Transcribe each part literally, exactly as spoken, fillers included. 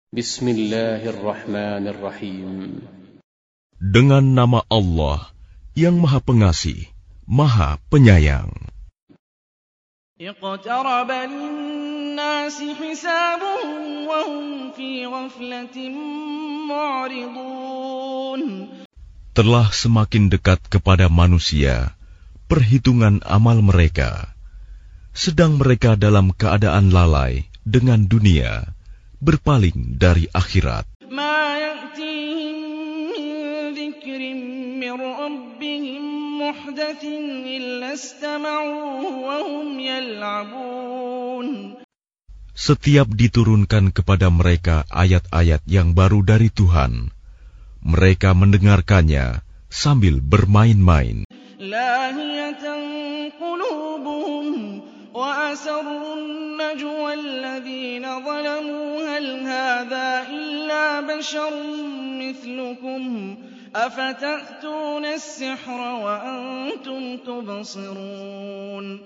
Bismillahirrahmanirrahim. Dengan nama Allah yang Maha Pengasih, Maha Penyayang. Iqtaraba lin-nasi hisabuhum wa hum fi ghaflatin mu'ridun. Telah semakin dekat kepada manusia perhitungan amal mereka, sedang mereka dalam keadaan lalai dengan dunia, berpaling dari akhirat. Ma ya'tihim min dzikrin min rabbihim muhdatsin illa istama'uhu wa hum yal'abun. Setiap diturunkan kepada mereka ayat-ayat yang baru dari Tuhan, mereka mendengarkannya sambil bermain-main. Lahiyatan qulubuhum wa asarrun najwa alladhina zalamu hal hadha illa basharun mithlukum afatatuna as-sihra wa antum tubsirun.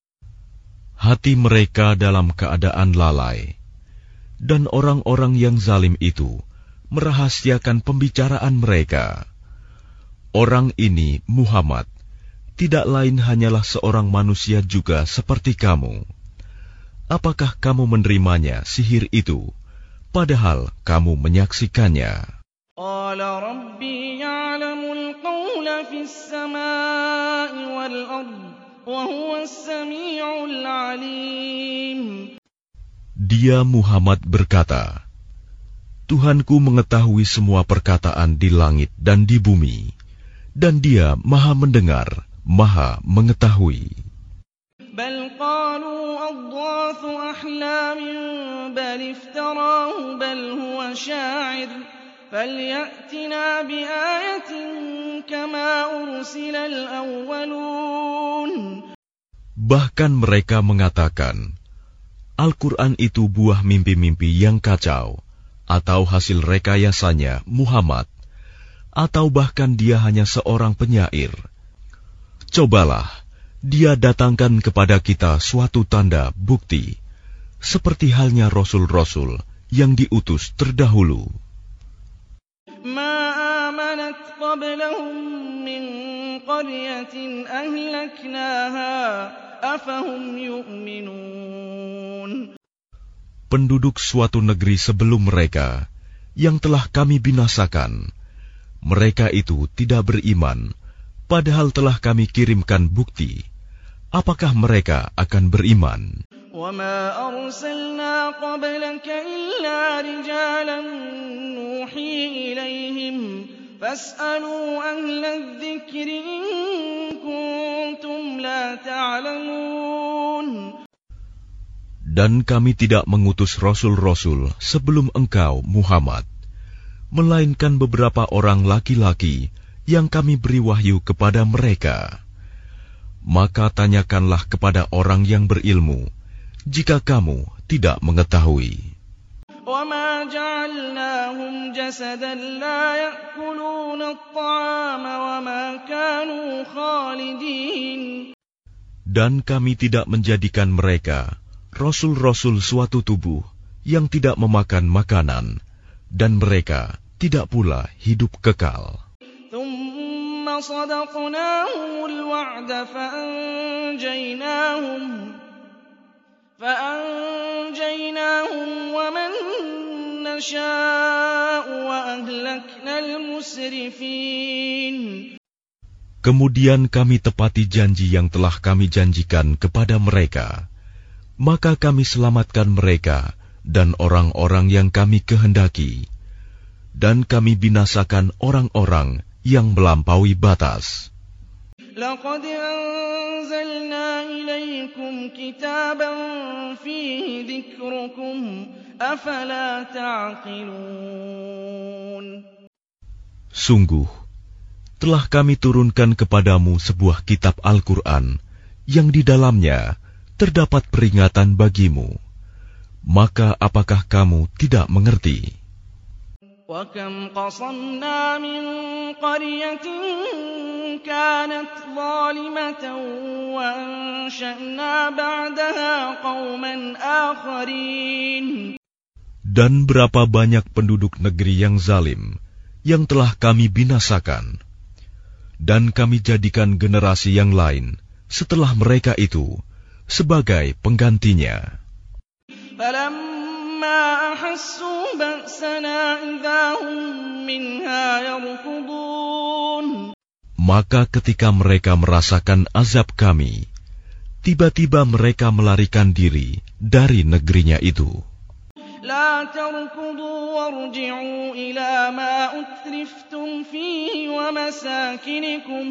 Hati mereka dalam keadaan lalai, dan orang-orang yang zalim itu merahasiakan pembicaraan mereka. Orang ini, Muhammad, tidak lain hanyalah seorang manusia juga seperti kamu. Apakah kamu menerimanya sihir itu, padahal kamu menyaksikannya? Qala rabbi ya'lamul qawla fis samaa'i wal ard wa huwas sami'ul 'alim. Dia Muhammad berkata, Tuhanku mengetahui semua perkataan di langit dan di bumi, dan Dia Maha mendengar, Maha mengetahui. Bal qalu adghathu ahlamin bal iftarahu bal huwa sya'ir falyatina bi ayatin kama ursila al-awwalun. Bahkan mereka mengatakan, Al-Quran itu buah mimpi-mimpi yang kacau, atau hasil rekayasanya Muhammad, atau bahkan dia hanya seorang penyair. Cobalah, dia datangkan kepada kita suatu tanda bukti, seperti halnya rasul-rasul yang diutus terdahulu. Ma amanat qablahum min qaryatin ahlaknaha afahum yu'minun. Penduduk suatu negeri sebelum mereka yang telah kami binasakan, mereka itu tidak beriman, padahal telah kami kirimkan bukti. Apakah mereka akan beriman? وَمَا أَرْسَلْنَا قَبْلَكَ إِلَّا رِجَالًا نُوحِي إِلَيْهِمْ فَاسْأَلُوا أَهْلَ الذِّكْرِ إِن كُنتُمْ لَا تَعْلَمُونَ. Dan kami tidak mengutus rasul-rasul sebelum engkau, Muhammad, melainkan beberapa orang laki-laki yang kami beri wahyu kepada mereka. Maka tanyakanlah kepada orang yang berilmu, jika kamu tidak mengetahui. وَمَا جَعَلْنَاهُمْ جَسَدًا لَّا يَأْكُلُونَ الطَّعَامَ وَمَا كَانُوا خَالِدِينَ. Dan kami tidak menjadikan mereka rasul-rasul suatu tubuh yang tidak memakan makanan, dan mereka tidak pula hidup kekal. ثُمَّ صَدَقْنَاهُمُ الْوَعْدَ فَأَنجَيْنَاهُمْ فَأَنجَيْنَاهُمْ وَمَن نَّشَاءُ وَأَهْلَكْنَا الْمُسْرِفِينَ. Kemudian kami tepati janji yang telah kami janjikan kepada mereka, maka kami selamatkan mereka dan orang-orang yang kami kehendaki, dan kami binasakan orang-orang yang melampaui batas. لَقَدْ أَنزَلْنَا إِلَيْكُمْ كِتَابًا فِيهِ ذِكْرُكُمْ أَفَلَا تَعْقِلُونَ. Sungguh, telah kami turunkan kepadamu sebuah kitab Al-Quran yang di dalamnya terdapat peringatan bagimu. Maka apakah kamu tidak mengerti? وَكَمْ قَصَمْنَا مِنْ قَرْيَةٍ كَانَتْ ظَالِمَةً وَأَنشَأْنَا بَعْدَهَا قَوْمًا آخَرِينَ. Dan berapa banyak penduduk negeri yang zalim yang telah kami binasakan, dan kami jadikan generasi yang lain setelah mereka itu sebagai penggantinya. Maka ketika mereka merasakan azab kami, tiba-tiba mereka melarikan diri dari negerinya itu. لا تركضوا وارجعوا إلى ما أترفتم فيه ومساكنكم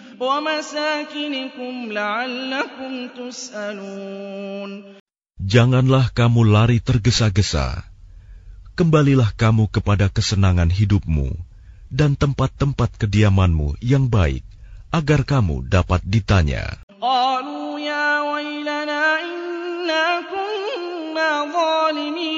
ومساكنكم لعلكم تسألون. Janganlah kamu lari tergesa-gesa. Kembalilah kamu kepada kesenangan hidupmu dan tempat-tempat kediamanmu yang baik, agar kamu dapat ditanya. قالوا يا ويلنا إنا كنا ظالمين.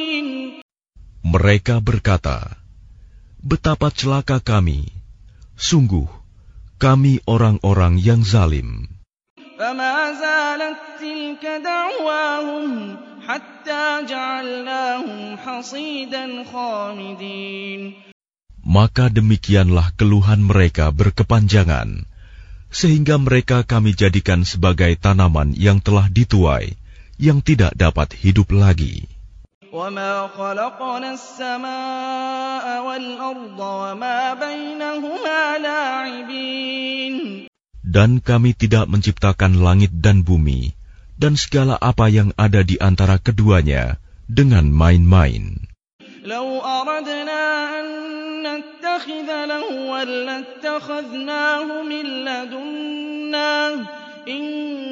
Mereka berkata, betapa celaka kami, sungguh kami orang-orang yang zalim. فما زالت تلك دعواهم حتى جعلناهم حصيدا خامدين. Maka demikianlah keluhan mereka berkepanjangan, sehingga mereka kami jadikan sebagai tanaman yang telah dituai, yang tidak dapat hidup lagi. وَمَا خَلَقْنَا السَّمَاءَ وَالْأَرْضَ وَمَا بَيْنَهُمَا لَاعِبِينَ. Dan kami tidak menciptakan langit dan bumi, dan segala apa yang ada di antara keduanya, dengan main-main. لَوْ أَرَدْنَا أَن نَّتَّخِذَ لَهْوًا لَّاتَّخَذْنَاهُ مِن لَّدُنَّا إِن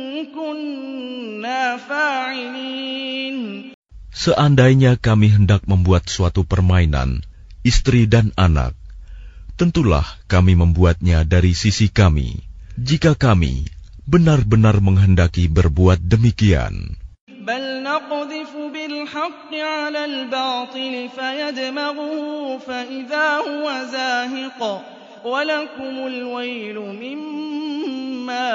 كُنَّا فَاعِلِينَ. Seandainya kami hendak membuat suatu permainan, istri dan anak, tentulah kami membuatnya dari sisi kami, jika kami benar-benar menghendaki berbuat demikian. بَلْ نَقْذِفُ بِالْحَقِّ عَلَى الْبَاطِلِ فَيَدْمَغُهُ فَإِذَا هُوَ زَاهِقٌ وَلَكُمُ الْوَيْلُ مِمَّا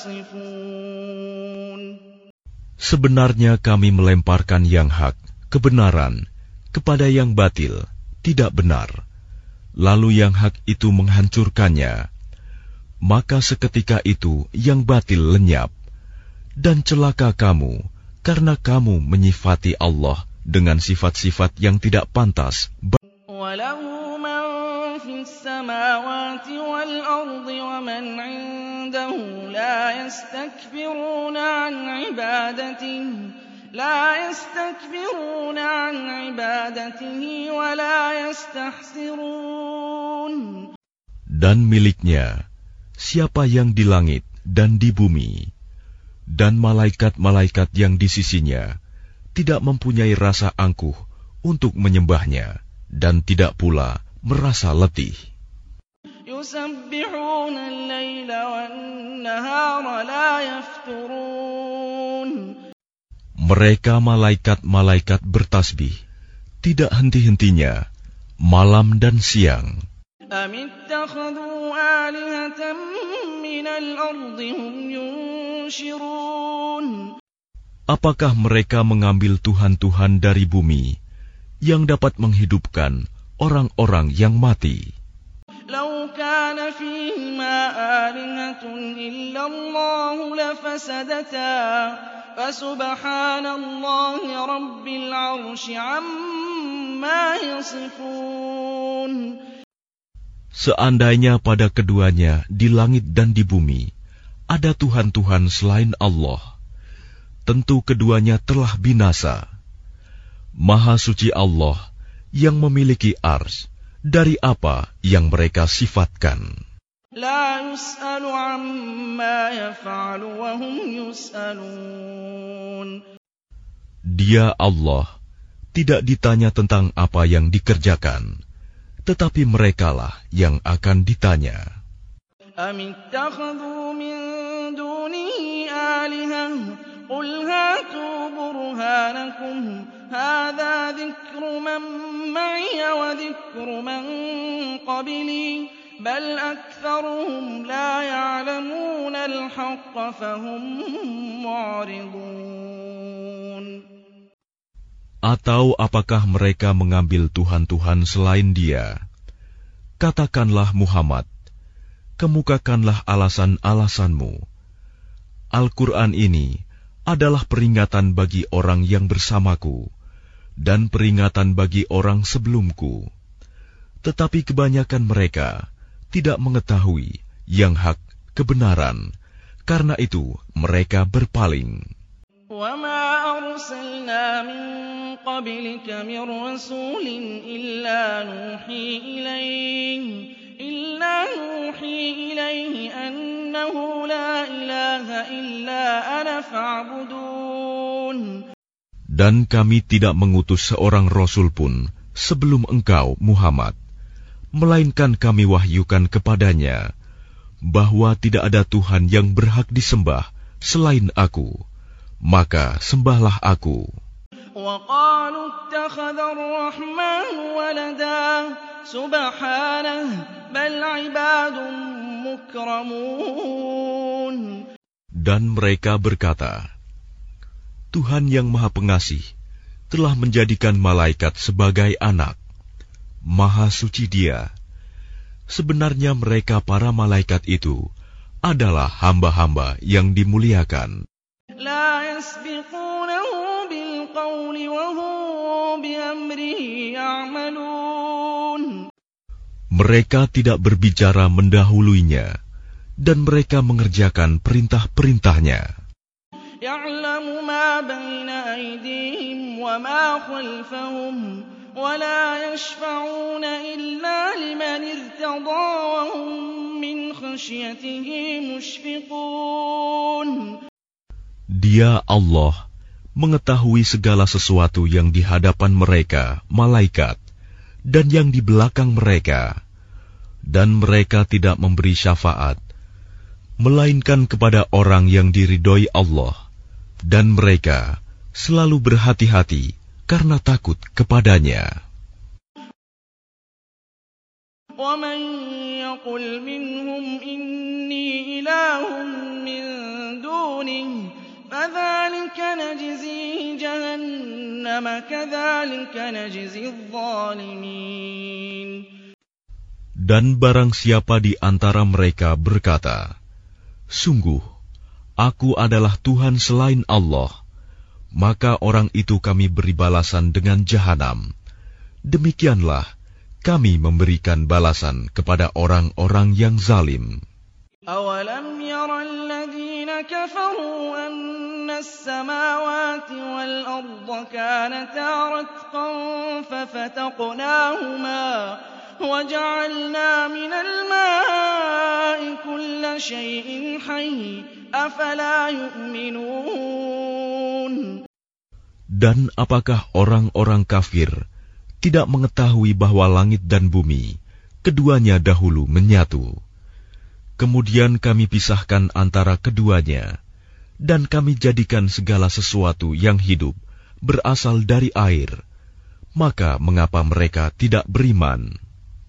تَصِفُونَ. Sebenarnya kami melemparkan yang hak, kebenaran, kepada yang batil, tidak benar, lalu yang hak itu menghancurkannya. Maka seketika itu yang batil lenyap, dan celaka kamu, karena kamu menyifati Allah dengan sifat-sifat yang tidak pantas. وَلَهُ مَن فِي السَّمَاوَاتِ وَالْأَرْضِ وَمَنْ عِندَهُ لَا يَسْتَكْبِرُونَ عَنْ عِبَادَتِهِ لَا يَسْتَكْبِرُونَ عَنْ عِبَادَتِهِ وَلَا يَسْتَحْسِرُونَ. Dan miliknya siapa yang di langit dan di bumi, dan malaikat-malaikat yang di sisinya tidak mempunyai rasa angkuh untuk menyembahnya, dan tidak pula merasa letih. يُسَبِّحُونَ اللَّيْلَ وَالنَّهَارَ لَا يَفْتُرُونَ. Mereka malaikat-malaikat bertasbih, tidak henti-hentinya, malam dan siang. أَمِ اتَّخَذُوا آلِهَةً مِّنَ الْأَرْضِ هُمْ يُنشِرُونَ. Apakah mereka mengambil tuhan-tuhan dari bumi yang dapat menghidupkan orang-orang yang mati? لَوْ كَانَ فِيهِمَا آلِهَةٌ إِلَّا اللَّهُ لَفَسَدَتَا فَسُبْحَانَ اللَّهِ رَبِّ الْعَرْشِ عَمَّا يَصِفُونَ. Seandainya pada keduanya di langit dan di bumi ada Tuhan-Tuhan selain Allah, tentu keduanya telah binasa. Maha suci Allah yang memiliki ars dari apa yang mereka sifatkan. لا يسأل عما يفعل وهم يسألون. Dia Allah tidak ditanya tentang apa yang dikerjakan, tetapi merekalah yang akan ditanya. أم اتخذوا من دونه آلهة قل هاتوا برهانكم هذا ذكر من معي وذكر من قبلي بل أكثرهم لا يعلمون الحق فهم معرضون. Atau apakah mereka mengambil Tuhan-Tuhan selain Dia? Katakanlah Muhammad, kemukakanlah alasan-alasanmu. Al-Quran ini adalah peringatan bagi orang yang bersamaku, dan peringatan bagi orang sebelumku. Tetapi kebanyakan mereka tidak mengetahui yang hak kebenaran, karena itu mereka berpaling. وَمَا أَرْسَلْنَا مِن قَبْلِكَ مِن رَّسُولٍ إِلَّا نُوحِي إِلَيْهِ إِلَّا نُوحِي إِلَيْهِ أَنَّهُ لَا إِلَٰهَ إِلَّا أَنَا فَاعْبُدُونِ. Dan kami tidak mengutus seorang rasul pun sebelum engkau, Muhammad, melainkan kami wahyukan kepadanya bahwa tidak ada Tuhan yang berhak disembah selain Aku, maka sembahlah Aku. وَقَالُوا اتَّخَذَ الرَّحْمَٰنُ وَلَدًا سُبْحَانَهُ بَلْ عِبَادٌ مُّكْرَمُونَ. Dan mereka berkata, Tuhan yang Maha Pengasih telah menjadikan malaikat sebagai anak. Maha suci Dia. Sebenarnya mereka para malaikat itu adalah hamba-hamba yang dimuliakan. لَا يَسْبِقُونَهُ بِالْقَوْلِ وَهُم بِأَمْرِهِ يَعْمَلُونَ. Mereka tidak berbicara mendahuluinya, dan mereka mengerjakan perintah-perintahnya. يَعْلَمُ مَا بَيْنَ أَيْدِيهِمْ وَمَا خَلْفَهُمْ وَلَا يَشْفَعُونَ إِلَّا لِمَنِ ارْتَضَىٰ وَهُم مِّنْ خَشْيَتِهِ مُشْفِقُونَ. Dia Allah mengetahui segala sesuatu yang di hadapan mereka, malaikat, dan yang di belakang mereka, dan mereka tidak memberi syafaat, melainkan kepada orang yang diridhoi Allah, dan mereka selalu berhati-hati karena takut kepadanya. وَمَن يَقُلْ مِنْهُمْ إِنِّي إِلَٰهٌ مِّن دُونِهِ فَذَٰلِكَ نَجْزِيهِ جَهَنَّمَ كَذَٰلِكَ نَجْزِي الظَّالِمِينَ. Dan barang siapa di antara mereka berkata, Sungguh, Aku adalah Tuhan selain Allah, maka orang itu kami beri balasan dengan jahanam. Demikianlah kami memberikan balasan kepada orang-orang yang zalim. أَوَلَمْ يَرَ الَّذِينَ كَفَرُوا أَنَّ السَّمَاوَاتِ وَالْأَرْضَ كَانَتَا رَتْقًا فَفَتَقْنَاهُمَا وَجَعَلْنَا مِنَ الْمَاءِ كُلَّ شَيْءٍ حَيٍّ أَفَلَا يُؤْمِنُونَ. Dan apakah orang-orang kafir tidak mengetahui bahwa langit dan bumi keduanya dahulu menyatu? Kemudian kami pisahkan antara keduanya, dan kami jadikan segala sesuatu yang hidup berasal dari air. Maka mengapa mereka tidak beriman?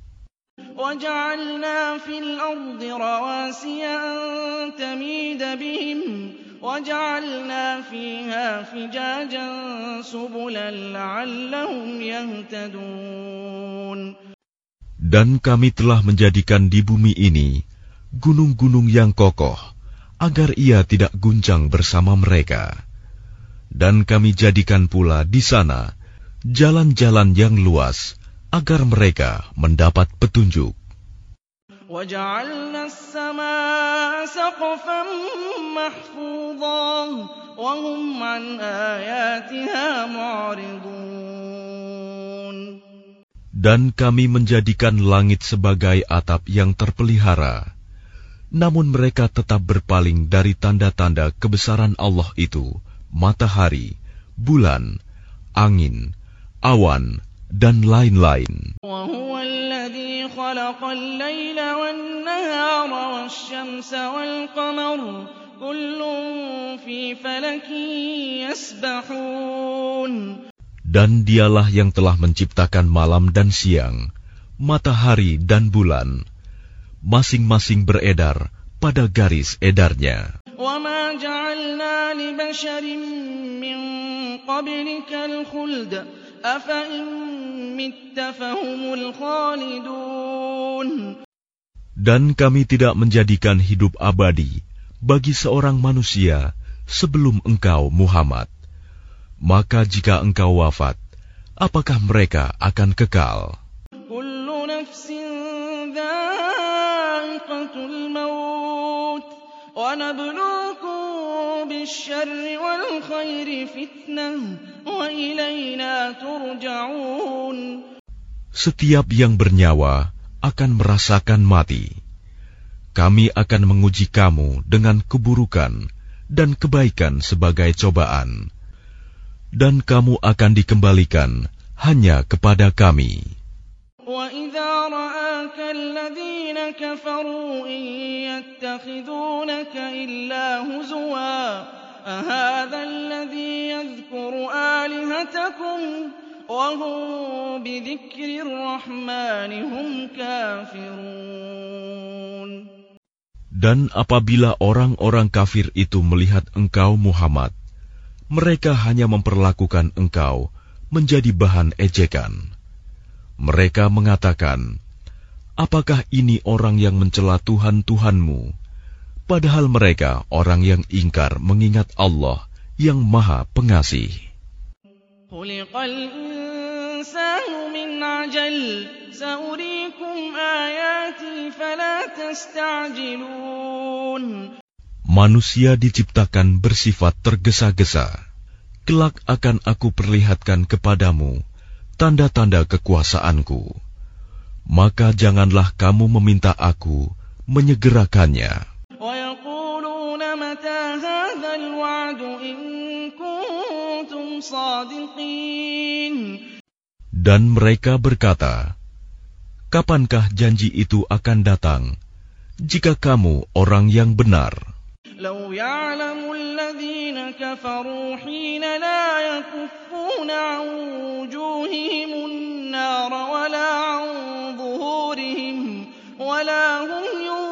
وَجَعَلْنَا فِي الْأَرْضِ رَوَاسِيَ أَن تَمِيدَ بِهِمْ وَجَعَلْنَا فِيهَا فِجَاجًا سُبُلًا لَّعَلَّهُمْ يَهْتَدُونَ. Dan kami telah menjadikan di bumi ini gunung-gunung yang kokoh, agar ia tidak guncang bersama mereka. Dan kami jadikan pula di sana jalan-jalan yang luas, agar mereka mendapat petunjuk. وَجَعَلْنَا السَّمَاءَ سَقْفًا مَّحْفُوظًا وَهُمْ عَنْ آيَاتِهَا مُعْرِضُونَ. Dan kami menjadikan langit sebagai atap yang terpelihara, namun mereka tetap berpaling dari tanda-tanda kebesaran Allah itu, matahari, bulan, angin, awan, dan lain-lain. وَهُوَ الَّذِي خَلَقَ اللَّيْلَ وَالنَّهَارَ وَالشَّمْسَ وَالْقَمَرَ كُلٌّ فِي فَلَكٍ يَسْبَحُونَ. Dan dialah yang telah menciptakan malam dan siang, matahari dan bulan, masing-masing beredar pada garis edarnya. وَمَا جَعَلْنَا لِبَشَرٍ مِّن قَبْلِكَ الْخُلْدَ أَفَإِن مِّتَّ فَهُمُ الْخَالِدُونَ. Dan kami tidak menjadikan hidup abadi bagi seorang manusia sebelum engkau, Muhammad. Maka jika engkau wafat, apakah mereka akan kekal? Kullu nafsin dha'iqatul maut wa nabluukum bisyarri wal khairi fitnah wa ilaina turja'un. Setiap yang bernyawa akan merasakan mati. Kami akan menguji kamu dengan keburukan dan kebaikan sebagai cobaan. Dan kamu akan dikembalikan hanya kepada kami. وَإِذَا رَآكَ الَّذِينَ كَفَرُوا إِن يَتَّخِذُونَكَ إِلَّا هُزُوًا أَهَٰذَا الَّذِي يَذْكُرُ آلِهَتَكُمْ وَهُم بِذِكْرِ الرَّحْمَٰنِ هُمْ كَافِرُونَ. Dan apabila orang-orang kafir itu melihat engkau, Muhammad, mereka hanya memperlakukan engkau menjadi bahan ejekan. Mereka mengatakan, apakah ini orang yang mencela Tuhan-Tuhanmu? Padahal mereka orang yang ingkar mengingat Allah yang Maha Pengasih. Khuliqal insanu min ajal, sa'uriikum ayati fala tasta'jilun. Manusia diciptakan bersifat tergesa-gesa. Kelak akan aku perlihatkan kepadamu tanda-tanda kekuasaanku. Maka janganlah kamu meminta aku menyegerakannya. وَيَقُولُونَ مَتَى هَٰذَا الْوَعْدُ إِن كُنتُمْ صَادِقِينَ. Dan mereka berkata, kapankah janji itu akan datang, jika kamu orang yang benar? لَوْ يَعْلَمُ الَّذِينَ كَفَرُوا حِينَ لَا يَكُفُّونَ عَن وُجُوهِهِمُ النَّارَ وَلَا عَن ظُهُورِهِمْ وَلَا هُمْ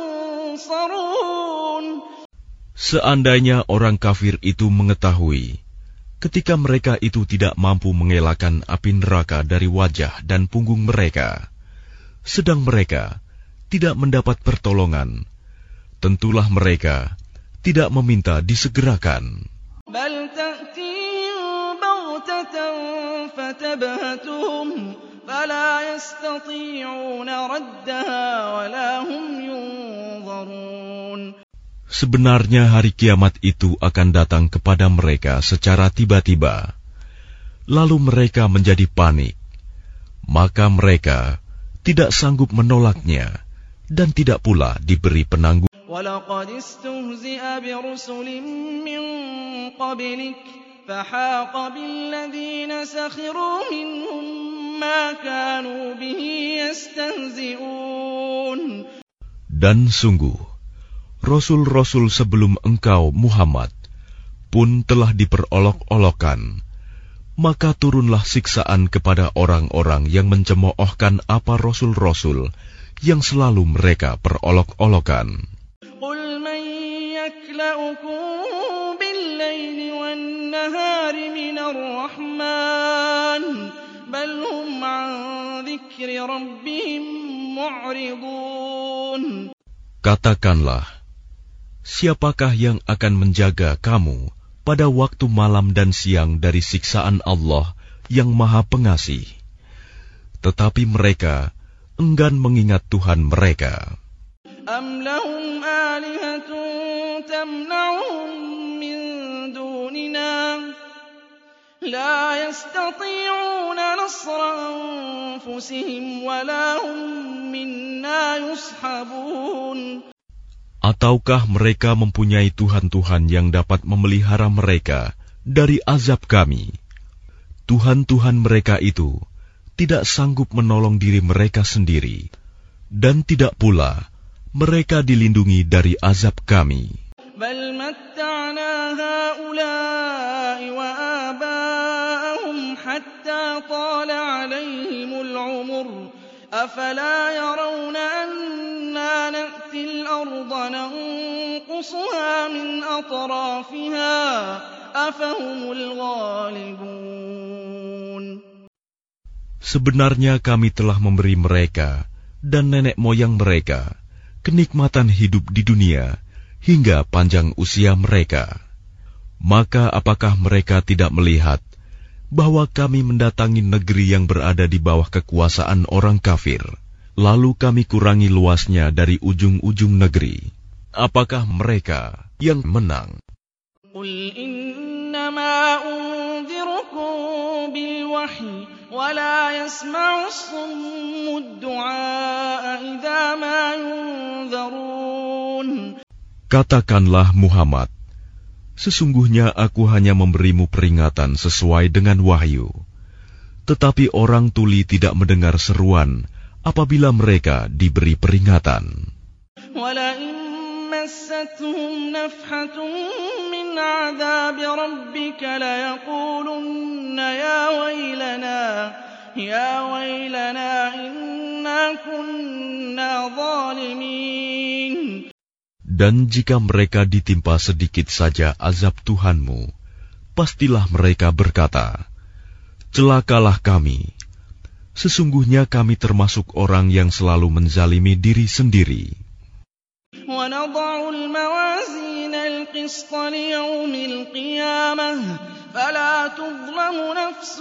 يُنصَرُونَ. Seandainya orang kafir itu mengetahui, ketika mereka itu tidak mampu mengelakkan api neraka dari wajah dan punggung mereka, sedang mereka tidak mendapat pertolongan, tentulah mereka tidak meminta disegerakan. Bal ta'tihim baghtatan fatabhatuhum fala yastati'una raddaha wala hum yunzarun. Sebenarnya hari kiamat itu akan datang kepada mereka secara tiba-tiba, lalu mereka menjadi panik, maka mereka tidak sanggup menolaknya dan tidak pula diberi penanggung. وَلَقَدِ اسْتُهْزِئَ بِرُسُلٍ مِّن قَبْلِكَ فَحَاقَ بِالَّذِينَ سَخِرُوا مِنْهُم مَّا كَانُوا بِهِ يَسْتَهْزِئُونَ. Dan sungguh, Rasul-Rasul sebelum engkau, Muhammad, pun telah diperolok-olokkan, maka turunlah siksaan kepada orang-orang yang mencemoohkan apa Rasul-Rasul yang selalu mereka perolok-olokan. قُلْ مَن يَكْلَؤُكُم بِاللَّيْلِ وَالنَّهَارِ مِنَ الرَّحْمَٰنِ بَلْ هُمْ عَن ذِكْرِ رَبِّهِم مُّعْرِضُونَ. Katakanlah, siapakah yang akan menjaga kamu pada waktu malam dan siang dari siksaan Allah yang Maha Pengasih? Tetapi mereka enggan mengingat Tuhan mereka. أَمْ لَهُمْ آلِهَةٌ تَمْنَعُهُم مِّن دُونِنَا لَا يَسْتَطِيعُونَ نَصْرَ أَنفُسِهِمْ وَلَا هُم مِّنَّا يُصْحَبُونَ. Ataukah mereka mempunyai Tuhan-Tuhan yang dapat memelihara mereka dari azab kami? Tuhan-Tuhan mereka itu tidak sanggup menolong diri mereka sendiri, dan tidak pula mereka dilindungi dari azab kami. بَلْ مَتَّعْنَا هَٰؤُلَاءِ وَآبَاءَهُمْ حَتَّىٰ طَالَ عَلَيْهِمُ الْعُمُرُ أَفَلَا يَرَوْنَ أَنَّا نَأْتِي الْأَرْضَ نَنقُصُهَا مِنْ أَطْرَافِهَا أَفَهُمُ الْغَالِبُونَ. Sebenarnya kami telah memberi mereka dan nenek moyang mereka kenikmatan hidup di dunia hingga panjang usia mereka. Maka apakah mereka tidak melihat bahwa kami mendatangi negeri yang berada di bawah kekuasaan orang kafir, lalu kami kurangi luasnya dari ujung-ujung negeri? Apakah mereka yang menang? Qul innama unzirukum bilwahyi wa la yasma'u as-summu ad-du'a idza ma yunzarun. Katakanlah Muhammad, sesungguhnya aku hanya memberimu peringatan sesuai dengan wahyu. Tetapi orang tuli tidak mendengar seruan apabila mereka diberi peringatan. وَلَئِن مَّسَّتْهُمْ نَفْحَةٌ مِّنْ عَذَابِ رَبِّكَ لَيَقُولُنَّ يَا وَيْلَنَا يَا وَيْلَنَا إِنَّا كُنَّا ظَالِمِينَ. Dan jika mereka ditimpa sedikit saja azab Tuhanmu, pastilah mereka berkata, celakalah kami. Sesungguhnya kami termasuk orang yang selalu menzalimi diri sendiri. وَنَضَعُ الْمَوَازِينَ الْقِسْطَ لِيَوْمِ الْقِيَامَةِ فَلَا تُظْلَمُ نَفْسٌ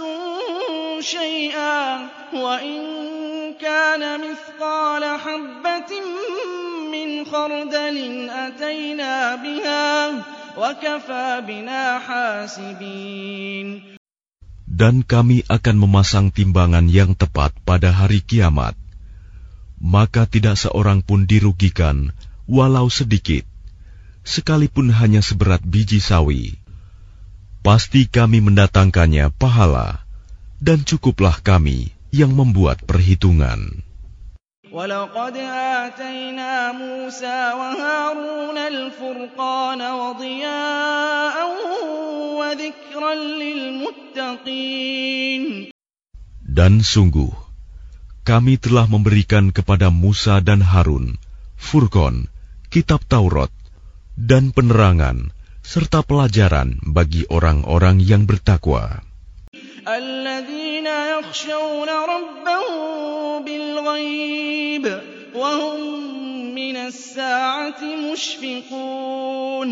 شَيْئًا وَإِنْ كَانَ مِثْقَالَ حَبَّةٍ مِّنْ خَرْدَلٍ أَتَيْنَا بِهَا وَكَفَى بِنَا حَاسِبِينَ. Dan kami akan memasang timbangan yang tepat pada hari kiamat. Maka tidak seorang pun dirugikan, walau sedikit, sekalipun hanya seberat biji sawi. Pasti kami mendatangkannya pahala, dan cukuplah kami yang membuat perhitungan. وَلَقَدْ آتَيْنَا مُوسَى وَهَارُونَ الْفُرْقَانَ وَضِيَاءً وَذِكْرًا لِّلْمُتَّقِينَ. Dan sungguh, kami telah memberikan kepada Musa dan Harun Furqan, kitab Taurat, dan penerangan, serta pelajaran bagi orang-orang yang bertakwa. الَّذِينَ يَخْشَوْنَ رَبَّهُم بِالْغَيْبِ وَهُم مِّنَ السَّاعَةِ مُشْفِقُونَ.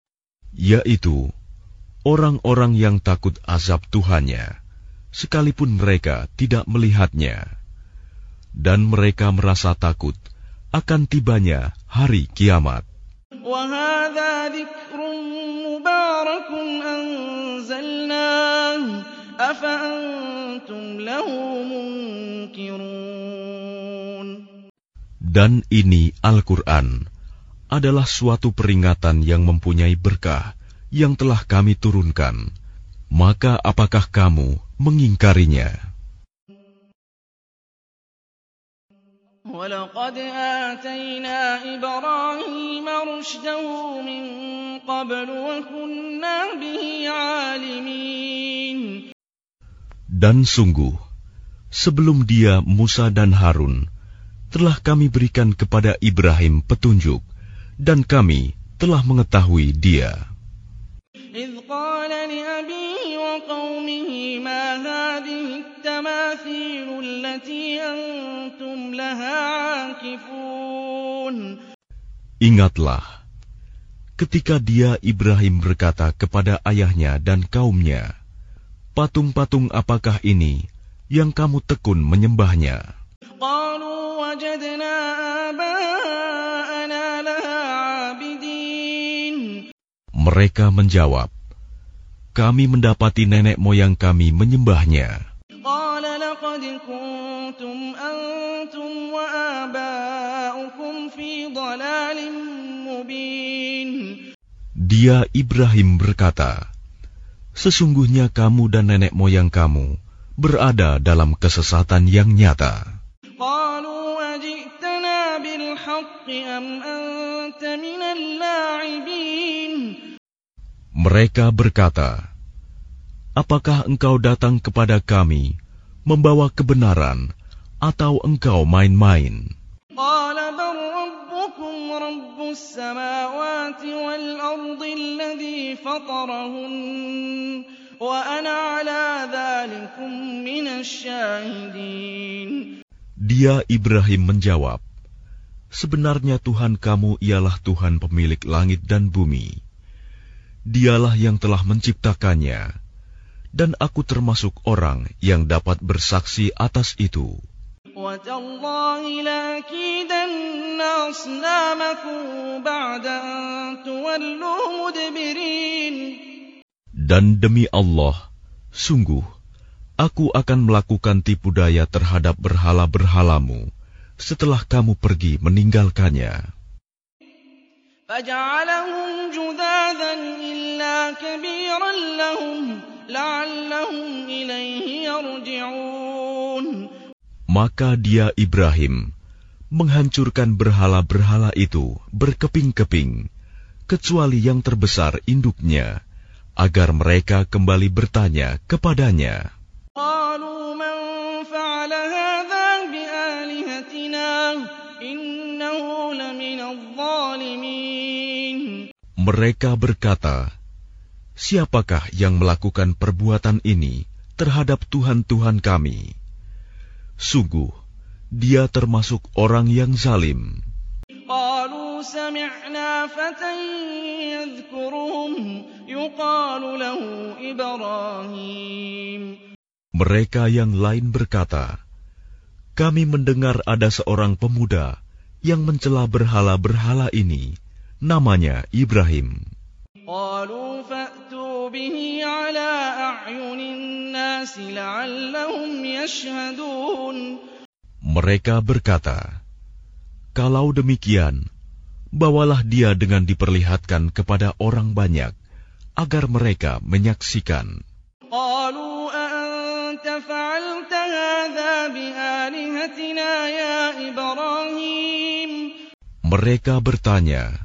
Yaitu orang-orang yang takut azab Tuhannya, sekalipun mereka tidak melihatnya. Dan mereka merasa takut akan tibanya hari kiamat. وَهَذَا ذِكْرٌ مُّبَارَكٌ أَنزَلْنَاهُ أَفَأَنتُمْ لَهُ مُنكِرُونَ. Dan ini Al-Quran adalah suatu peringatan yang mempunyai berkah yang telah kami turunkan. Maka apakah kamu mengingkarinya? وَلَقَدْ آتَيْنَا إِبْرَاهِيمَ رُشْدَهُ مِن قَبْلُ وَكُنَّا بِهِ عَالِمِينَ. Dan sungguh, sebelum dia Musa dan Harun, telah kami berikan kepada Ibrahim petunjuk, dan kami telah mengetahui dia. إِذْ قَالَ لِأَبِيهِ وَقَوْمِهِ مَا هَٰذِهِ التَّمَاثِيلُ الَّتِي أَنتُمْ لَهَا عَاكِفُونَ. Ingatlah, ketika dia Ibrahim berkata kepada ayahnya dan kaumnya, patung-patung apakah ini yang kamu tekun menyembahnya? قَالُوا وَجَدْنَا آبَاءَنَا لَهَا عَابِدِينَ. Mereka menjawab, kami mendapati nenek moyang kami menyembahnya. قَالَ لَقَدْ كُنتُمْ أَنتُمْ وَآبَاؤُكُمْ فِي ضَلَالٍ مُّبِينٍ. Dia Ibrahim berkata, sesungguhnya kamu dan nenek moyang kamu berada dalam kesesatan yang nyata. قَالُوا أَجِئْتَنَا بِالْحَقِّ أَمْ أَنتَ مِنَ اللاعبين. Mereka berkata, apakah engkau datang kepada kami membawa kebenaran atau engkau main-main? قَالَ بَل رَّبُّكُمْ رب السماوات والأرض الذي فطرهن وأنا على ذلكم من الشاهدين. Dia Ibrahim menjawab, sebenarnya Tuhan kamu ialah Tuhan pemilik langit dan bumi. Dialah yang telah menciptakannya, dan aku termasuk orang yang dapat bersaksi atas itu. وَتَاللَّهِ لَأَكِيدَنَّ أَصْنَامَكُمْ بَعْدَ أَن تُوَلُّوا مُدْبِرِينَ. Dan demi Allah, sungguh, aku akan melakukan tipu daya terhadap berhala-berhalamu setelah kamu pergi meninggalkannya. فَجَعَلَهُمْ جُذَاذًا إِلَّا كَبِيرًا لَهُمْ لَعَلَّهُمْ إِلَيْهِ يَرْجِعُونَ. Maka dia Ibrahim menghancurkan berhala-berhala itu berkeping-keping, kecuali yang terbesar induknya, agar mereka kembali bertanya kepadanya. قَالُوا مَنْ فَعَلَ هَذَا بِآلِهَتِنَا إِنَّهُ لَمِنَ الظَّالِمِينَ. Mereka berkata, siapakah yang melakukan perbuatan ini terhadap Tuhan-Tuhan kami? Sungguh, dia termasuk orang yang zalim. قَالُوا سَمِعْنَا فَتًى يَذْكُرُهُمْ يُقَالُ لَهُ إِبْرَاهِيمُ. Mereka yang lain berkata, kami mendengar ada seorang pemuda yang mencela berhala-berhala ini, namanya Ibrahim. قَالُوا فَأْتُوا بِهِ عَلَىٰ أَعْيُنِ النَّاسِ لَعَلَّهُمْ يَشْهَدُونَ. Mereka berkata, kalau demikian, bawalah dia dengan diperlihatkan kepada orang banyak, agar mereka menyaksikan. قَالُوا أَأَنتَ فَعَلْتَ هَٰذَا بِآلِهَتِنَا يَا إِبْرَاهِيمُ. Mereka bertanya,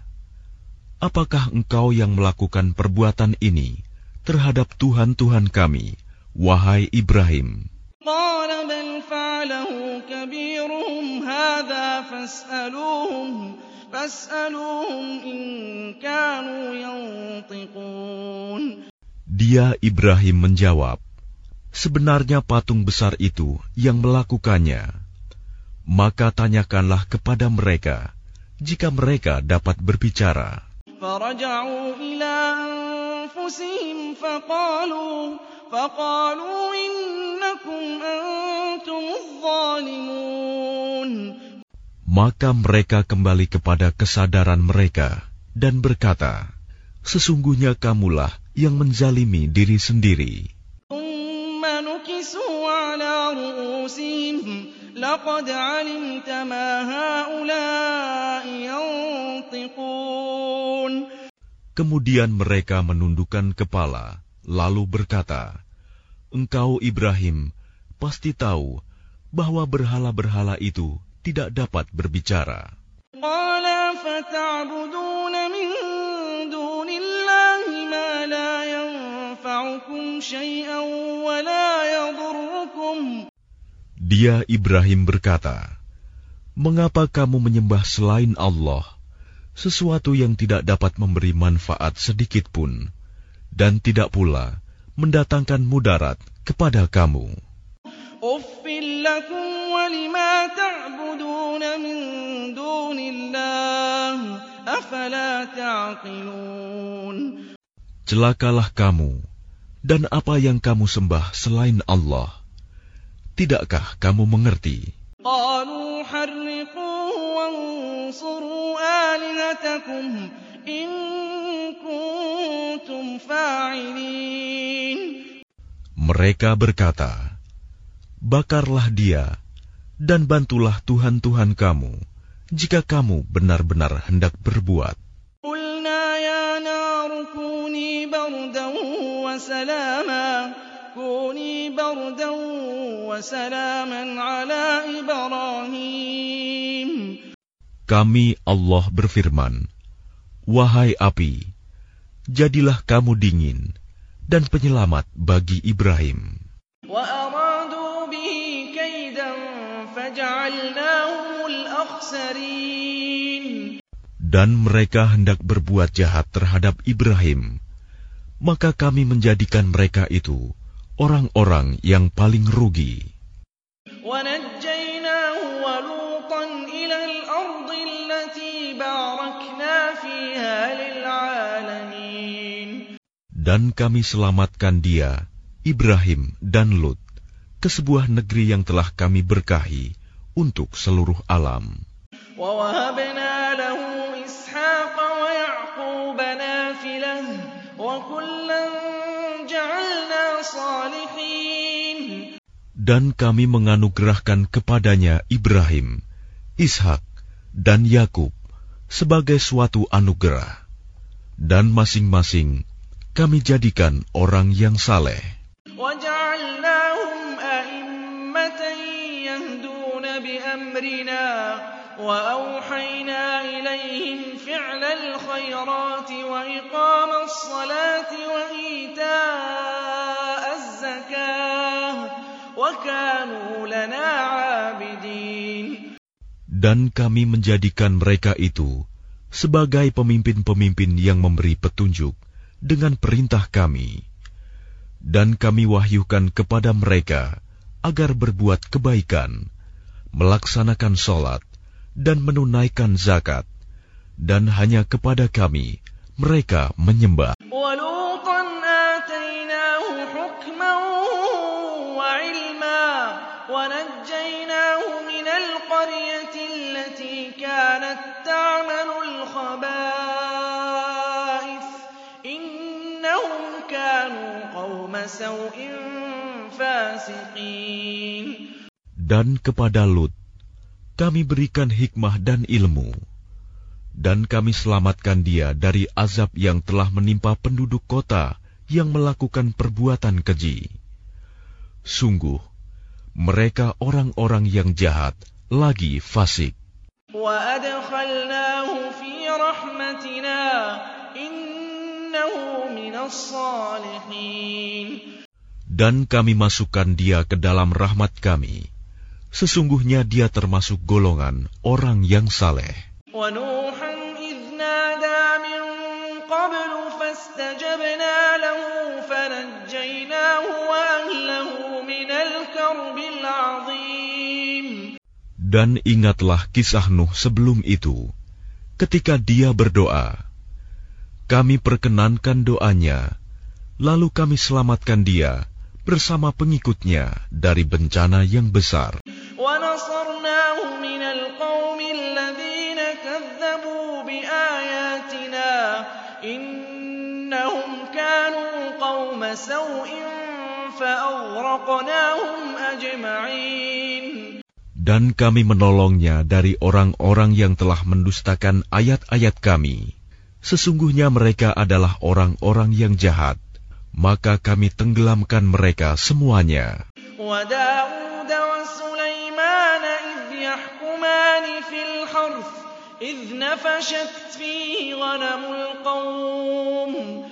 apakah engkau yang melakukan perbuatan ini terhadap Tuhan-Tuhan kami, wahai Ibrahim? قَالَ بَلْ فَعَلَهُ كَبِيرُهُمْ هَٰذَا فَاسْأَلُوهُمْ فَاسْأَلُوهُمْ إِن كَانُوا يَنطِقُونَ. Dia Ibrahim menjawab, sebenarnya patung besar itu yang melakukannya. Maka tanyakanlah kepada mereka, jika mereka dapat berbicara. فَرَجَعُوا إِلَىٰ أَنفُسِهِمْ فَقَالُوا فَقَالُوا إِنَّكُمْ أَنتُمُ الظَّالِمُونَ. Maka mereka kembali kepada kesadaran mereka dan berkata, sesungguhnya kamulah yang menzalimi diri sendiri. ثُمَّ نُكِسُوا عَلَىٰ رُءُوسِهِمْ لَقَدْ عَلِمْتَ مَا هَٰؤُلَاءِ يَنطِقُونَ. Kemudian mereka menundukkan kepala, lalu berkata, engkau Ibrahim pasti tahu bahwa berhala-berhala itu tidak dapat berbicara. قَالَ فَتَعْبُدُونَ مِن دُونِ اللَّهِ مَا لَا يَنفَعُكُمْ شَيْئًا وَلَا يَضُرُّكُمْ. Dia Ibrahim berkata, mengapa kamu menyembah selain Allah sesuatu yang tidak dapat memberi manfaat sedikit pun, dan tidak pula mendatangkan mudarat kepada kamu? أُفٍّ لَّكُمْ وَلِمَا تَعْبُدُونَ مِن دُونِ اللَّهِ أَفَلَا تَعْقِلُونَ. Celakalah kamu dan apa yang kamu sembah selain Allah. Tidakkah kamu mengerti? قَالُوا حَرِّقُوهُ وَانصُرُوا آلِهَتَكُمْ إِن كُنتُمْ فَاعِلِينَ. Mereka berkata, bakarlah dia dan bantulah Tuhan-Tuhan kamu jika kamu benar-benar hendak berbuat. قُلْنَا يَا نَارُ كُونِي بَرْدًا وَسَلَامًا كُونِي بَرْدًا وَسَلَامًا عَلَىٰ إِبْرَاهِيمَ. Kami Allah berfirman, wahai api, jadilah kamu dingin dan penyelamat bagi Ibrahim. وَأَرَادُوا بِهِ كَيْدًا فَجَعَلْنَاهُمُ الْأَخْسَرِينَ. Dan mereka hendak berbuat jahat terhadap Ibrahim, maka kami menjadikan mereka itu orang-orang yang paling rugi. وَنَجَّيْنَاهُ وَلُوطًا إِلَى الْأَرْضِ الَّتِي بَارَكْنَا فِيهَا لِلْعَالَمِينَ. Dan kami selamatkan dia, Ibrahim dan Lut, ke sebuah negeri yang telah kami berkahi untuk seluruh alam. وَوَهَبْنَا لَهُ إِسْحَاقَ وَيَعْقُوبَ نَافِلَةً وَكُلًّا جَعَلْنَا صَالِحِينَ. Dan kami menganugerahkan kepadanya Ibrahim, Ishak, dan Yakub sebagai suatu anugerah, dan masing-masing kami jadikan orang yang saleh. وَجَعَلْنَاهُمْ أَئِمَّةً يَهْدُونَ بِأَمْرِنَا وَأَوْحَيْنَا إِلَيْهِمْ فِعْلَ الْخَيْرَاتِ وَإِقَامَ الصَّلَاةِ وَإِيتَاءَ الزَّكَاةِ وَكَانُوا لَنَا عَابِدِينَ. Dan kami menjadikan mereka itu sebagai pemimpin-pemimpin yang memberi petunjuk dengan perintah kami, dan kami wahyukan kepada mereka agar berbuat kebaikan, melaksanakan sholat, dan menunaikan zakat, dan hanya kepada kami mereka menyembah. وَلُوطًا آتَيْنَاهُ حُكْمًا وَعِلْمًا وَنَجَّيْنَاهُ مِنَ الْقَرْيَةِ الَّتِي كَانَتْ تَعْمَلُ الْخَبَائِثَ إِنَّهُمْ كَانُوا قَوْمَ سَوْءٍ فَاسِقِينَ. Dan kepada Lut kami berikan hikmah dan ilmu, dan kami selamatkan dia dari azab yang telah menimpa penduduk kota yang melakukan perbuatan keji. Sungguh, mereka orang-orang yang jahat lagi fasik. وَأَدْخَلْنَاهُ فِي رَحْمَتِنَا إِنَّهُ مِنَ الصَّالِحِينَ. Dan kami masukkan dia ke dalam rahmat kami. Sesungguhnya dia termasuk golongan orang yang saleh. وَنُوحًا إِذْ نَادَى مِن قَبْلُ فَاسْتَجَبْنَا لَهُ فَنَجَّيْنَاهُ وَأَهْلَهُ مِنَ الْكَرْبِ الْعَظِيمِ. Dan ingatlah kisah Nuh sebelum itu, ketika dia berdoa. Kami perkenankan doanya, lalu kami selamatkan dia bersama pengikutnya dari bencana yang besar. وَنَصَرْنَاهُ مِنَ الْقَوْمِ الَّذِينَ كَذَّبُوا بِآيَاتِنَا إِنَّهُمْ كَانُوا قَوْمَ سَوْءٍ فَأَغْرَقْنَاهُمْ أَجْمَعِينَ. Dan kami menolongnya dari orang-orang yang telah mendustakan ayat-ayat kami. Sesungguhnya mereka adalah orang-orang yang jahat, maka kami tenggelamkan mereka semuanya. وَدَاوُودَ وَسُلَيْمَانَ إِذْ يَحْكُمَانِ فِي الْحَرْثِ إِذْ نَفَشَتْ فِيهِ غَنَمُ الْقَوْمِ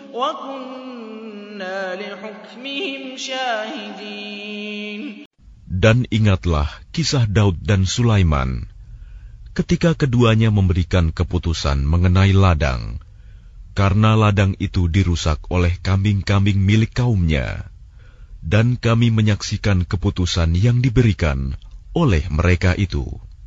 وَكُنَّا لِحُكْمِهِمْ شَاهِدِينَ. Dan ingatlah kisah Daud dan Sulaiman, ketika keduanya memberikan keputusan mengenai ladang, karena ladang itu dirusak oleh kambing-kambing milik kaumnya, dan kami menyaksikan keputusan yang diberikan oleh mereka itu.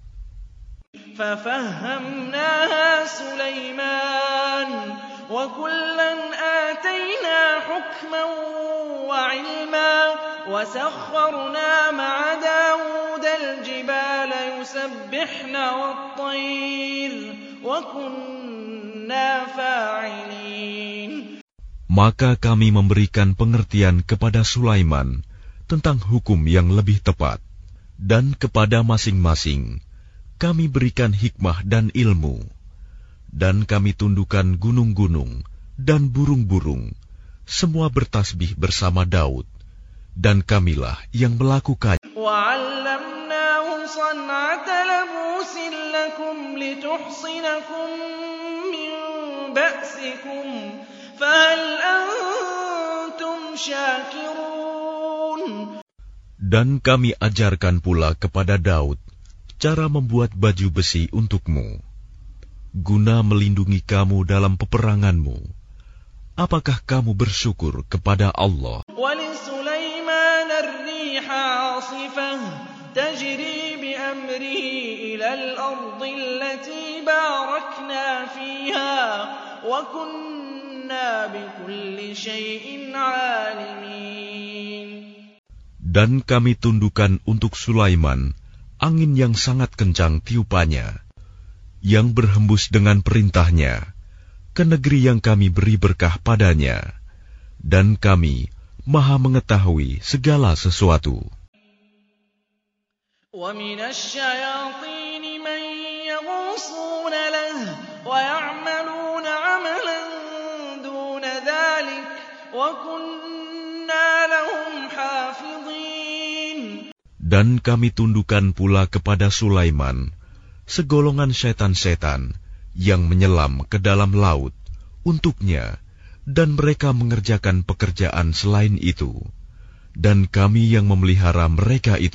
فَفَهَّمْنَاهَا سُلَيْمَانَ وَكُلًّا آتَيْنَا حُكْمًا وَعِلْمًا وَسَخَّرْنَا مَعَ دَاوُودَ الْجِبَالَ يُسَبِّحْنَ وَالطَّيْرَ وَكُنَّا فَاعِلِينَ. Maka kami memberikan pengertian kepada Sulaiman tentang hukum yang lebih tepat, dan kepada masing-masing kami berikan hikmah dan ilmu, dan kami tundukkan gunung-gunung dan burung-burung, semua bertasbih bersama Daud, dan kamilah yang melakukan. وَعَلَّمْنَاهُ صَنْعَةَ لَبُوسٍ لَكُمْ لِتُحْصِنَكُم مِّن بَأْسِكُمْ فَهَلْ أَنتُمْ شَاكِرُونَ. Dan kami ajarkan pula kepada Daud cara membuat baju besi untukmu. guna melindungi kamu dalam peperanganmu. Apakah kamu bersyukur kepada Allah? وَلِسُلَيْمَانَ الرِّيحَ عَاصِفَةً تَجْرِي بِأَمْرِهِ إِلَى الْأَرْضِ الَّتِي بَارَكْنَا فِيهَا وَكُنَّا بِكُلِّ شَيْءٍ عَالِمِينَ. Dan kami tundukkan untuk Sulaiman angin yang sangat kencang tiupannya, yang berhembus dengan perintahnya ke negeri yang kami beri berkah padanya, dan kami Maha mengetahui segala sesuatu. وَمِنَ الشَّيَاطِينِ مَن يَغُوصُونَ لَهُ وَيَعْمَلُونَ عَمَلًا دُونَ ذَلِكَ وَكُنَّا لَهُمْ حَافِظِينَ. Dan kami tundukkan pula kepada Sulaiman segolongan setan-setan yang menyelam ke dalam laut untuknya, dan mereka mengerjakan pekerjaan selain itu, dan kami yang memelihara mereka itu.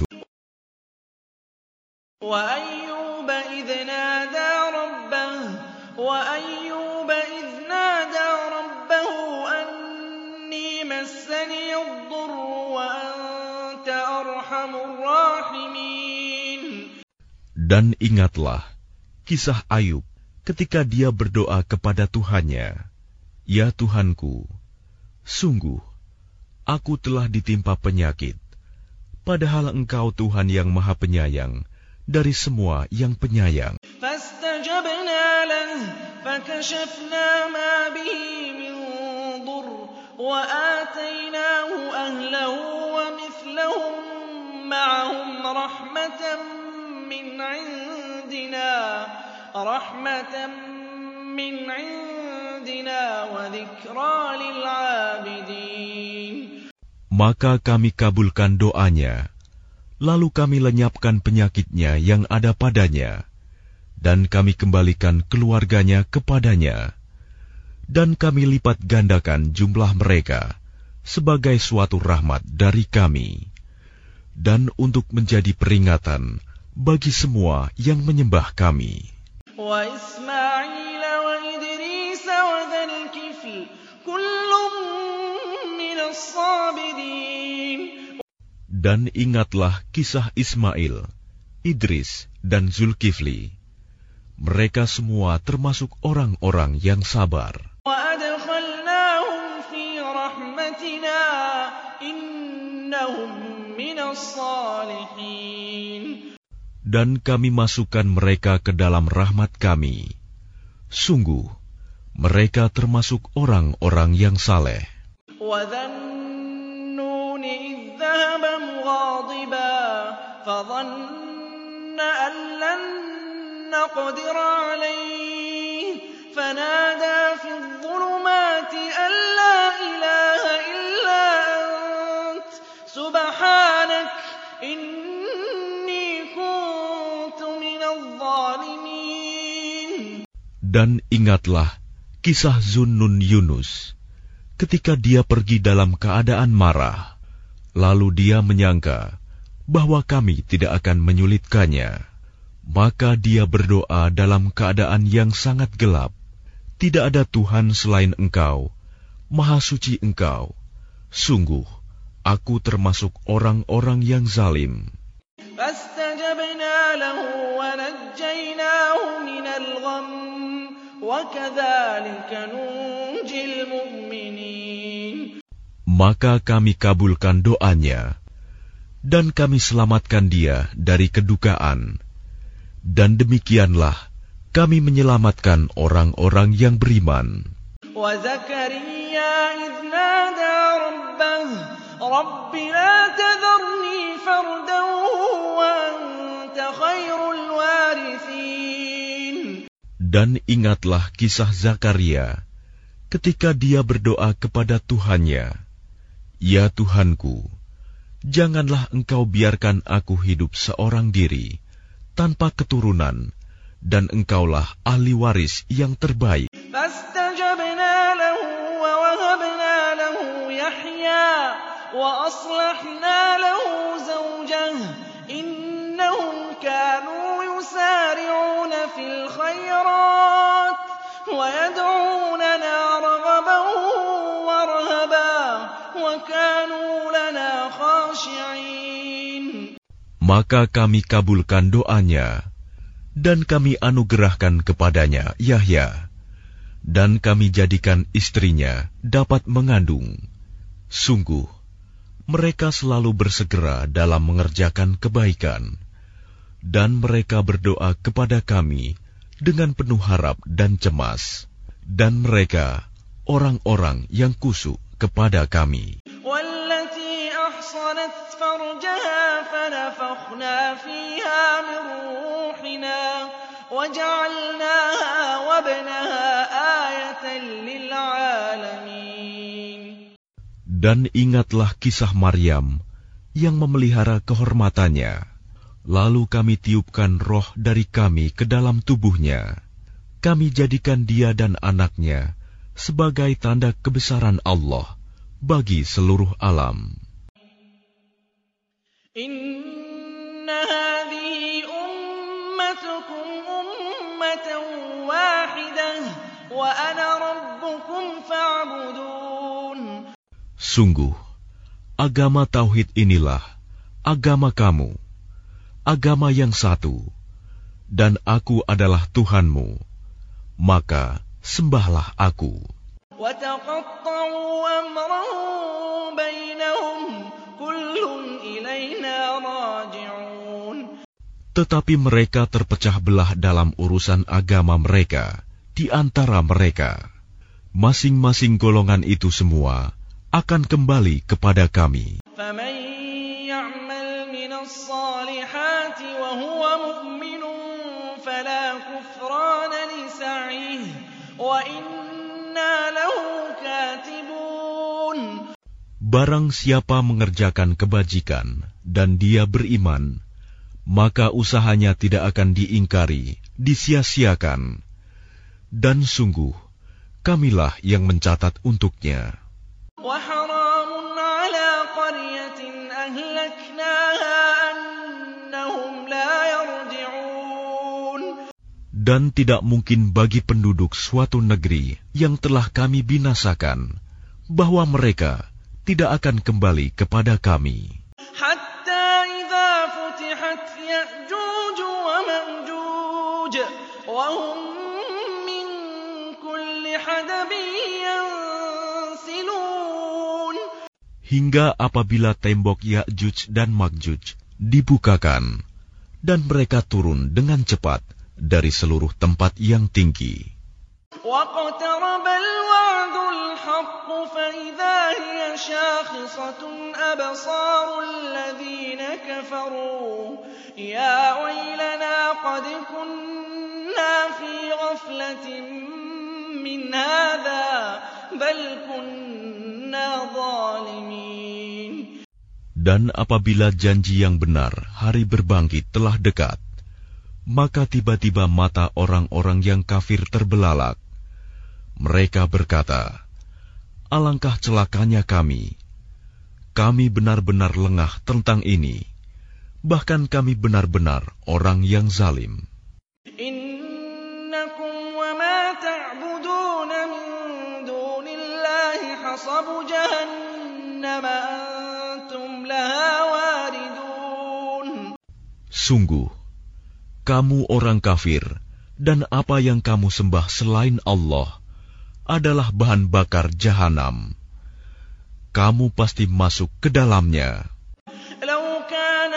وَأَيُّوبَ إِذْ نَادَى رَبَّهُ وَأَيُّوبَ إِذْ نَادَى رَبَّهُ أَنِّي مَسَّنِيَ الضُّرُّ وَأَنْتَ أَرْحَمُ الرَّاحِمِينَ. Dan ingatlah kisah Ayub ketika dia berdoa kepada Tuhannya, "Ya Tuhanku, sungguh aku telah ditimpa penyakit, padahal Engkau Tuhan yang Maha Penyayang dari semua yang penyayang." فَاسْتَجَبْنَا لَهُ فَكَشَفْنَا مَا بِهِ مِنْ ضُرٍّ وَآتَيْنَاهُ أَهْلَهُ وَمِثْلَهُم مَّعَهُمْ رَحْمَةً مِّنْ عِندِنَا رَحْمَةً مِّنْ عِندِنَا وَذِكْرَىٰ لِلْعَابِدِينَ. Maka kami kabulkan doanya, lalu kami lenyapkan penyakitnya yang ada padanya, dan kami kembalikan keluarganya kepadanya, dan kami lipat gandakan jumlah mereka sebagai suatu rahmat dari kami, dan untuk menjadi peringatan bagi semua yang menyembah kami. وَإِسْمَاعِيلَ وَإِدْرِيسَ وَذَا الْكِفْلِ كُلٌّ مِّنَ الصَّابِرِينَ. Dan ingatlah kisah Ismail, Idris, dan Zulkifli. Mereka semua termasuk orang-orang yang sabar. وَأَدْخَلْنَاهُمْ فِي رَحْمَتِنَا إِنَّهُمْ مِنَ الصَّالِحِينَ. Dan kami masukkan mereka ke dalam rahmat kami. Sungguh, mereka termasuk orang-orang yang saleh. وَذَا النُّونِ إِذ ذَهَبَ مُغَاضِبًا فَظَنَّ أَن لَّن نَّقْدِرَ عَلَيْهِ فَنَادَىٰ فِي الظُّلُمَاتِ أَن لَّا إِلَٰهَ إِلَّا أَنتَ سُبْحَانَكَ إِنِّي كُنتُ مِنَ الظَّالِمِينَ. Dan ingatlah kisah Zunnun Yunus ketika dia pergi dalam keadaan marah, lalu dia menyangka bahwa kami tidak akan menyulitkannya. Maka dia berdoa dalam keadaan yang sangat gelap, "Tidak ada Tuhan selain Engkau, Maha Suci Engkau. Sungguh, aku termasuk orang-orang yang zalim." فَاسْتَجَبْنَا لَهُ وَنَجَّيْنَاهُ مِنَ الْغَمِّ وَكَذَٰلِكَ نُنجِي الْمُؤْمِنِينَ. Maka kami kabulkan doanya, dan kami selamatkan dia dari kedukaan. Dan demikianlah kami menyelamatkan orang-orang yang beriman. وَزَكَرِيَّا إِذْ نَادَىٰ رَبَّهُ رَبِّ لَا تَذَرْنِي فَرْدًا وَأَنتَ خَيْرُ الْوَارِثِينَ. Dan ingatlah kisah Zakaria ketika dia berdoa kepada Tuhannya, "Ya Tuhanku, janganlah Engkau biarkan aku hidup seorang diri tanpa keturunan, dan Engkaulah ahli waris yang terbaik." فَاسْتَجَبْنَا لَهُ وَوَهَبْنَا لَهُ يَحْيَىٰ وَأَصْلَحْنَا لَهُ زَوْجَهُ إِنَّهُمْ كَانُوا يُسَارِعُونَ فِي الْخَيْرَاتِ ويدعوننا رغبا ورهبا وكانوا لنا خاشعين. Maka kami kabulkan doanya, dan kami anugerahkan kepadanya Yahya, dan kami jadikan istrinya dapat mengandung. Sungguh, mereka selalu bersegera dalam mengerjakan kebaikan, dan mereka berdoa kepada kami dengan penuh harap dan cemas, dan mereka orang-orang yang kusuk kepada kami. والتي أحصنت فرجها فنفخنا فيها من روحنا وجعلناها وابنها آية للعالمين. Dan ingatlah kisah Maryam yang memelihara kehormatannya. Lalu kami tiupkan roh dari kami ke dalam tubuhnya. Kami jadikan dia dan anaknya sebagai tanda kebesaran Allah bagi seluruh alam. Inna hadhihi ummatukum ummatan wahidah wa ana rabbukum fa'budun. Sungguh, agama tauhid inilah agama kamu, agama yang satu, dan aku adalah Tuhanmu, maka sembahlah aku. وَتَقَطَّعُوا أَمْرَهُم بَيْنَهُمْ كُلٌّ إِلَيْنَا رَاجِعُونَ. Tetapi mereka terpecah belah dalam urusan agama mereka di antara mereka. Masing-masing golongan itu semua akan kembali kepada kami. فَمَن يَعْمَلْ مِنَ الصَّالِحَاتِ وَهُوَ مُؤْمِنٌ فَلَا كُفْرَانَ لِسَعْيِهِ وَإِنَّا لَهُ كَاتِبُونَ. Barang siapa mengerjakan kebajikan dan dia beriman, maka usahanya tidak akan diingkari, disia-siakan. Dan sungguh, kamilah yang mencatat untuknya. وَحَرَامٌ عَلَى قَرْيَةٍ أَهْلَكْنَاهَا أَنَّهُمْ لَا يَرْجِعُونَ. Dan tidak mungkin bagi penduduk suatu negeri yang telah kami binasakan, bahwa mereka tidak akan kembali kepada kami. حَتَّى إِذَا فُتِحَتْ يَأْجُوجُ وَمَأْجُوجُ وَهُمْ مِنْ كُلِّ حَدَبٍ يَنْسِلُونَ. Hingga apabila tembok Ya'juj dan Ma'juj dibukakan, dan mereka turun dengan cepat dari seluruh tempat yang tinggi. وَاقْتَرَبَ الْوَعْدُ الْحَقُّ فَإِذَا هِيَ شَاخِصَةٌ أَبْصَارُ الَّذِينَ كَفَرُوا يَا وَيْلَنَا قَدْ كُنَّا فِي غَفْلَةٍ مِّنْ هَٰذَا بَلْ كُنَّا ظَالِمِينَ. Dan apabila janji yang benar hari berbangkit telah dekat, maka tiba-tiba mata orang-orang yang kafir terbelalak. Mereka berkata, alangkah celakanya kami. Kami benar-benar lengah tentang ini. Bahkan kami benar-benar orang yang zalim. Innakum wa ma ta'buduna min dunillahi hasabu jahannam antum laha waridun. Sungguh, kamu orang kafir dan apa yang kamu sembah selain Allah adalah bahan bakar jahanam. Kamu pasti masuk ke dalamnya. Law kana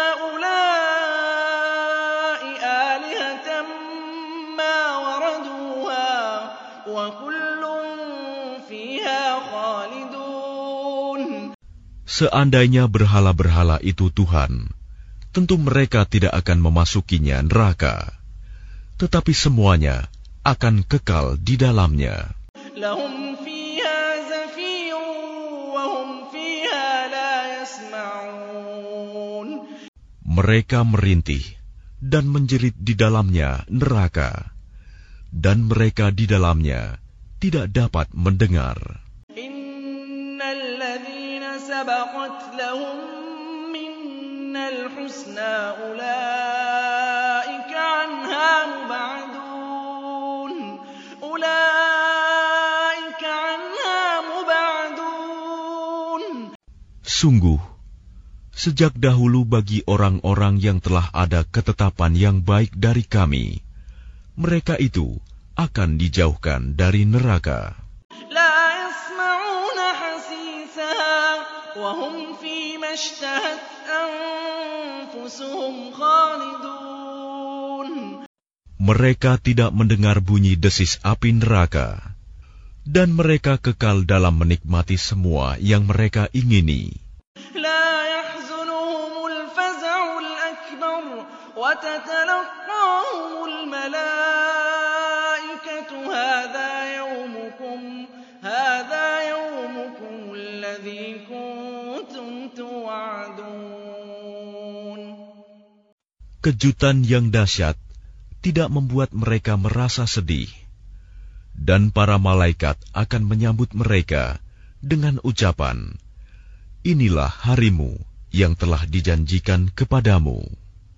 haula'i alihatan ma waraduha wa kullun fiha khalidun. Seandainya berhala-berhala itu Tuhan, tentu mereka tidak akan memasukinya neraka, tetapi semuanya akan kekal di dalamnya. Lahum fiha zafirun wa hum fiha la yasma'un. Mereka merintih dan menjerit di dalamnya neraka, dan mereka di dalamnya tidak dapat mendengar. Innal ladzina sabaqat lahum minnal husna ulaika anha mub'adun. Sungguh, sejak dahulu bagi orang-orang yang telah ada ketetapan yang baik dari kami, mereka itu akan dijauhkan dari neraka. لا يسمعون حسيسها وهم فيما اشتهت أنفسهم خالدون. Mereka tidak mendengar bunyi desis api neraka, dan mereka kekal dalam menikmati semua yang mereka ingini. لا يحزنهم الفزع الأكبر وتتلقاهم الملائكة هذا يومكم هذا يومكم الذي كنتم توعدون. Kejutan yang dahsyat tidak membuat mereka merasa sedih, dan para malaikat akan menyambut mereka dengan ucapan, inilah harimu yang telah dijanjikan kepadamu.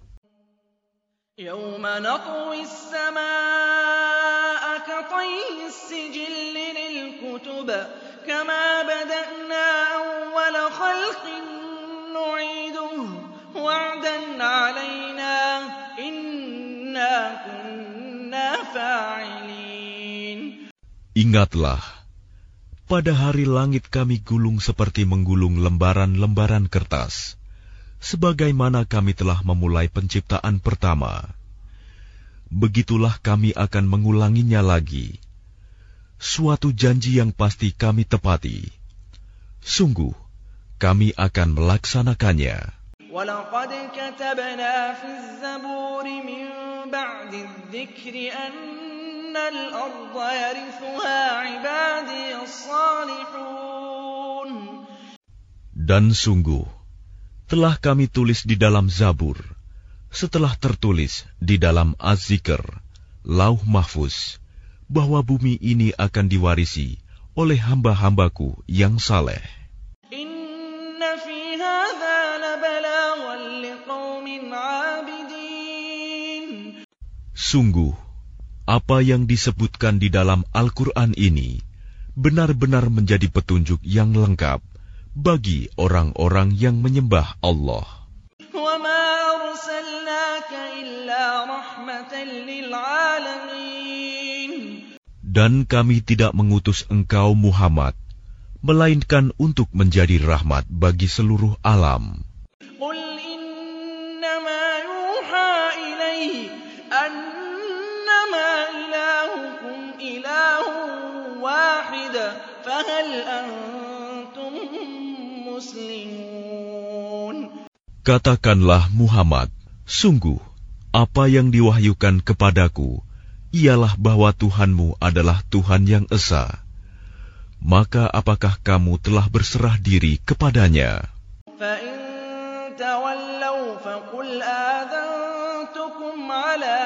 يوم نطوي السماء كطي السجل للكتب كما بدأنا أول خلق نعيده وعدا علينا إنا كنا فاعلين. Ingatlah, pada hari langit kami gulung seperti menggulung lembaran-lembaran kertas, sebagaimana kami telah memulai penciptaan pertama. Begitulah kami akan mengulanginya lagi. Suatu janji yang pasti kami tepati. Sungguh, kami akan melaksanakannya. وَلَقَدْ كَتَبْنَا فِي الزَّبُورِ مِن بَعْدِ الذِّكْرِ أَنَّ الْأَرْضَ يَرِثُهَا عِبَادِيَ الصَّالِحُونَ. Dan sungguh, telah kami tulis di dalam Zabur, setelah tertulis di dalam Az-Zikr, Lauh Mahfuz, bahwa bumi ini akan diwarisi oleh hamba-hambaku yang saleh. Inna fi hadza labalaghan liqaumin 'abidin. Sungguh, apa yang disebutkan di dalam Al-Quran ini benar-benar menjadi petunjuk yang lengkap bagi orang-orang yang menyembah Allah. وَمَا أَرْسَلْنَاكَ إِلَّا رَحْمَةً لِلْعَالَمِينَ. Dan kami tidak mengutus engkau Muhammad, melainkan untuk menjadi rahmat bagi seluruh alam. قُلْ إِنَّمَا يُوحَى إِلَيَّ أَنَّمَا إِلَٰهُكُمْ إِلَٰهٌ وَاحِدٌ فَهَلْ أَنتُم مُّسْلِمُونَ. Katakanlah Muhammad, sungguh, apa yang diwahyukan kepadaku ialah bahwa Tuhanmu adalah Tuhan yang esa. Maka apakah kamu telah berserah diri kepadanya? فَإِن تَوَلَّوْا فَقُلْ آذَنتُكُمْ عَلَىٰ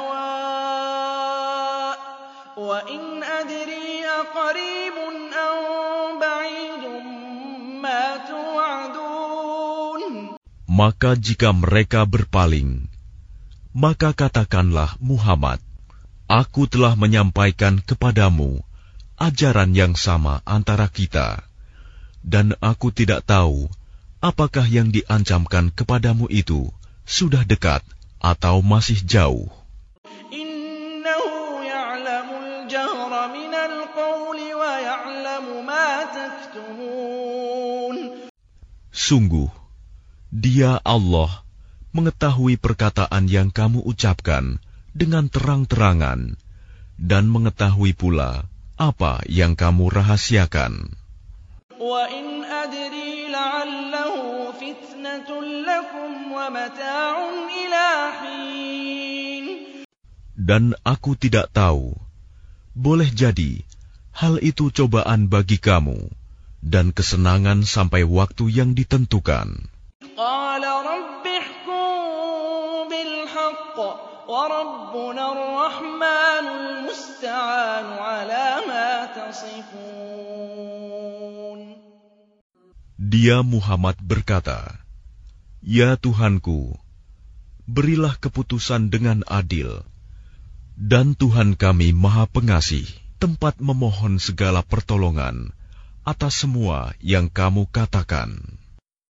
سَوَاءٍ وَإِنْ أَدْرِي أَقَرِيبٌ أَمْ بَعِيدٌ مَّا تُوعَدُونَ. Maka jika mereka berpaling, maka katakanlah Muhammad, aku telah menyampaikan kepadamu ajaran yang sama antara kita, dan aku tidak tahu apakah yang diancamkan kepadamu itu sudah dekat atau masih jauh. Innahu ya'lamul jahra minal qawli wa ya'lamu ma taktumun. Sungguh, Dia Allah mengetahui perkataan yang kamu ucapkan dengan terang-terangan, dan mengetahui pula apa yang kamu rahasiakan. Wa in adri la'allahu fitnatun lakum wa mata'un ila hin. Dan aku tidak tahu, boleh jadi hal itu cobaan bagi kamu dan kesenangan sampai waktu yang ditentukan. Qala rabbi ihkum bil haqq wa rabbuna ar-rahmanul musta'anu ala ma tasifun. Dia Muhammad berkata, Ya Tuhanku, berilah keputusan dengan adil, dan Tuhan kami Maha Pengasih, tempat memohon segala pertolongan atas semua yang kamu katakan.